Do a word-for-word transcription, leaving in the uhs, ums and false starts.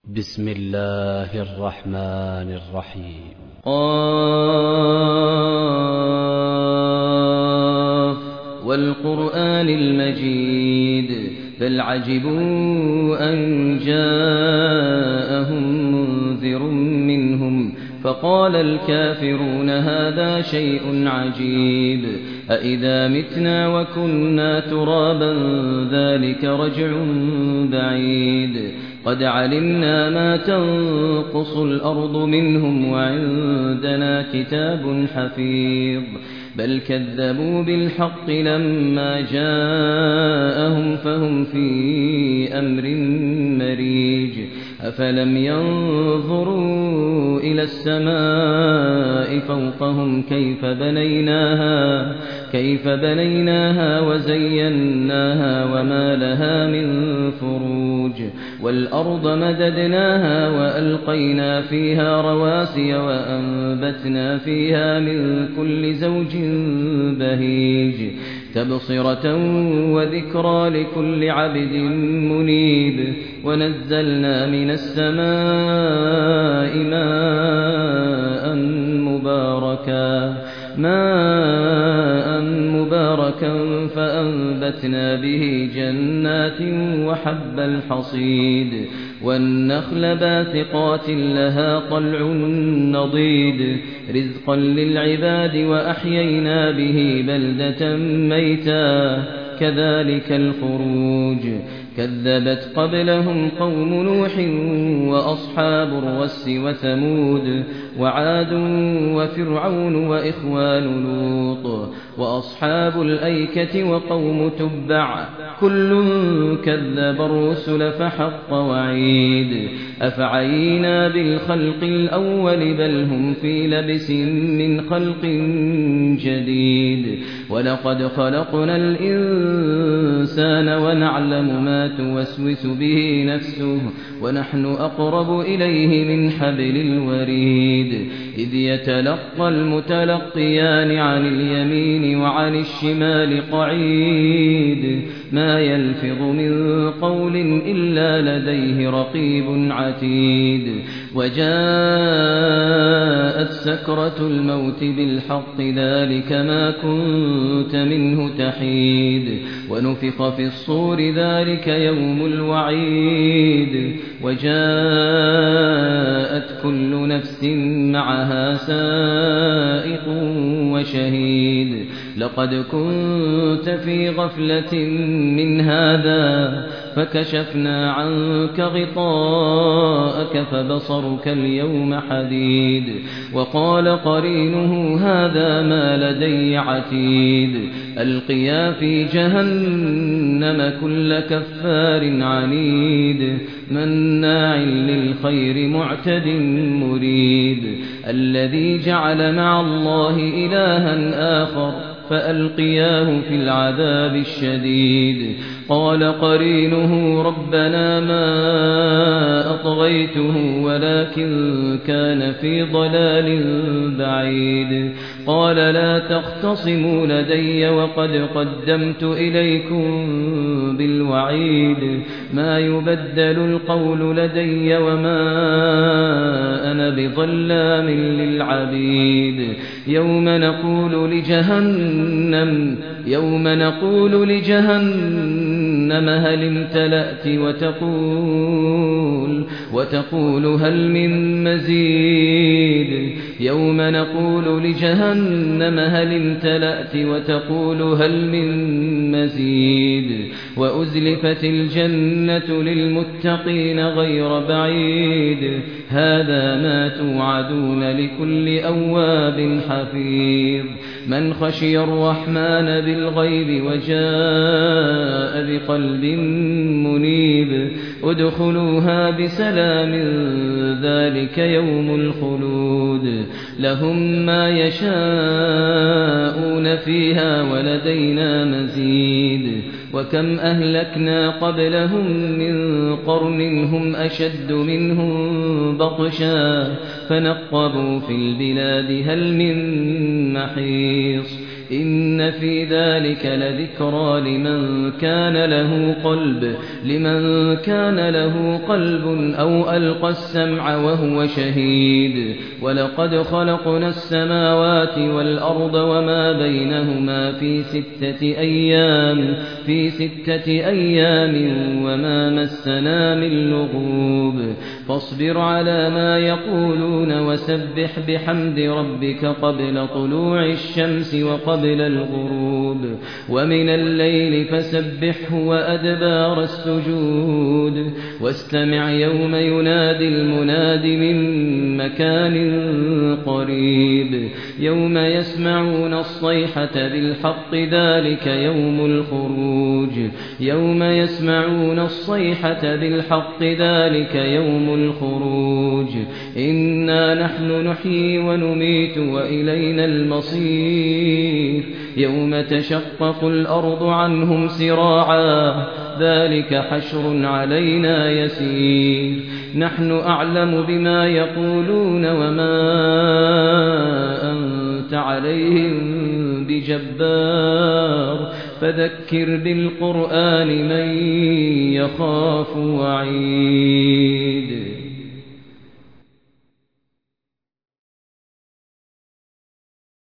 بسم الله الرحمن الرحيم. قاف والقرآن المجيد بل عجبوا أن جاءهم منذر منهم فقال الكافرون هذا شيء عجيب أإذا متنا وكنا ترابا ذلك رجع بعيد قد علمنا ما تنقص الأرض منهم وعندنا كتاب حفيظ بل كذبوا بالحق لما جاءهم فهم في أمر مريج أفلم ينظروا إلى السماء فوقهم كيف بنيناها كيف بنيناها وزيناها وما لها من فروج والأرض مددناها وألقينا فيها رواسي وأنبتنا فيها من كل زوج بهيج تبصرة وذكرى لكل عبد منيب ونزلنا من السماء ماء مباركا ماء مباركا فأنبتنا به جنات وحب الحصيد والنخل باسقات لها طلع نضيد رزقا للعباد وأحيينا به بلدة ميتا كذلك الخروج كذبت قبلهم قوم نوح وأصحاب الرس وثمود وعاد وفرعون وإخوان لوط وأصحاب الأيكة وقوم تبع كل كذب الرسل فحق وعيد أفعينا بالخلق الأول بل هم في لبس من خلق جديد ولقد خلقنا الإنسان ونعلم ما توسوس به نفسه ونحن أقرب إليه من حبل الوريد إذ يتلقى المتلقيان عن اليمين وعن الشمال قعيد ما يلفظ من قول إلا لديه رقيب عتيد وجاءت سكرة الموت بالحق ذلك ما كنت منه تحيد ونفخ في الصور ذلك يوم الوعيد وجاءت كل نفس معها سائق وشهيد لقد كنت في غفلة من هذا فكشفنا عنك غطاءك فبصرك اليوم حديد وقال قرينه هذا ما لدي عتيد ألقيا في جهنم كل كفار عنيد مناع للخير معتد مريب الذي جعل مع الله إلها آخر فألقياه في العذاب الشديد قال قرينه ربنا ما أطغيته ولكن كان في ضلال بعيد قال لا تختصموا لدي وقد قدمت إليكم بالوعيد ما يبدل القول لدي وما أنا بظلام للعبيد يوم نقول لجهنم يوم نقول لجهنم هل امتلأت وتقول وتقول هل من مزيد يوم نقول لجهنم هل امتلأت وتقول هل من مزيد وأزلفت الجنة للمتقين غير بعيد هذا ما توعدون لكل أواب حفيظ من خشي الرحمن بالغيب وجاء بقلب منيب ادخلوها بسلام ذلك يوم الخلود لهم ما يشاءون فيها ولدينا مزيد وكم أهلكنا قبلهم من قرن هم أشد منهم بطشا فنقبوا في البلاد هل من محيص إن في ذلك لذكرى لمن كان له قلب لمن كان له قلب أو ألقى السمع وهو شهيد ولقد خلقنا السماوات والأرض وما بينهما في ستة أيام في ستة أيام وما مسنا من لغوب فاصبر على ما يقولون وسبح بحمد ربك قبل طلوع الشمس وقبل الغروب ومن الليل فسبحه وأدبار السجود واستمع يوم ينادي المناد من مكان قريب يوم يسمعون الصيحة بالحق ذلك يوم الخروج يوم يسمعون الصيحة بالحق ذلك يوم الخروج إنا نحن نحيي ونميت وإلينا المصير يوم تشقق الأرض عنهم سراعا ذلك حشر علينا يسير نحن أعلم بما يقولون وما أنت عليهم بجبار فذكر بالقرآن من يخاف وعيد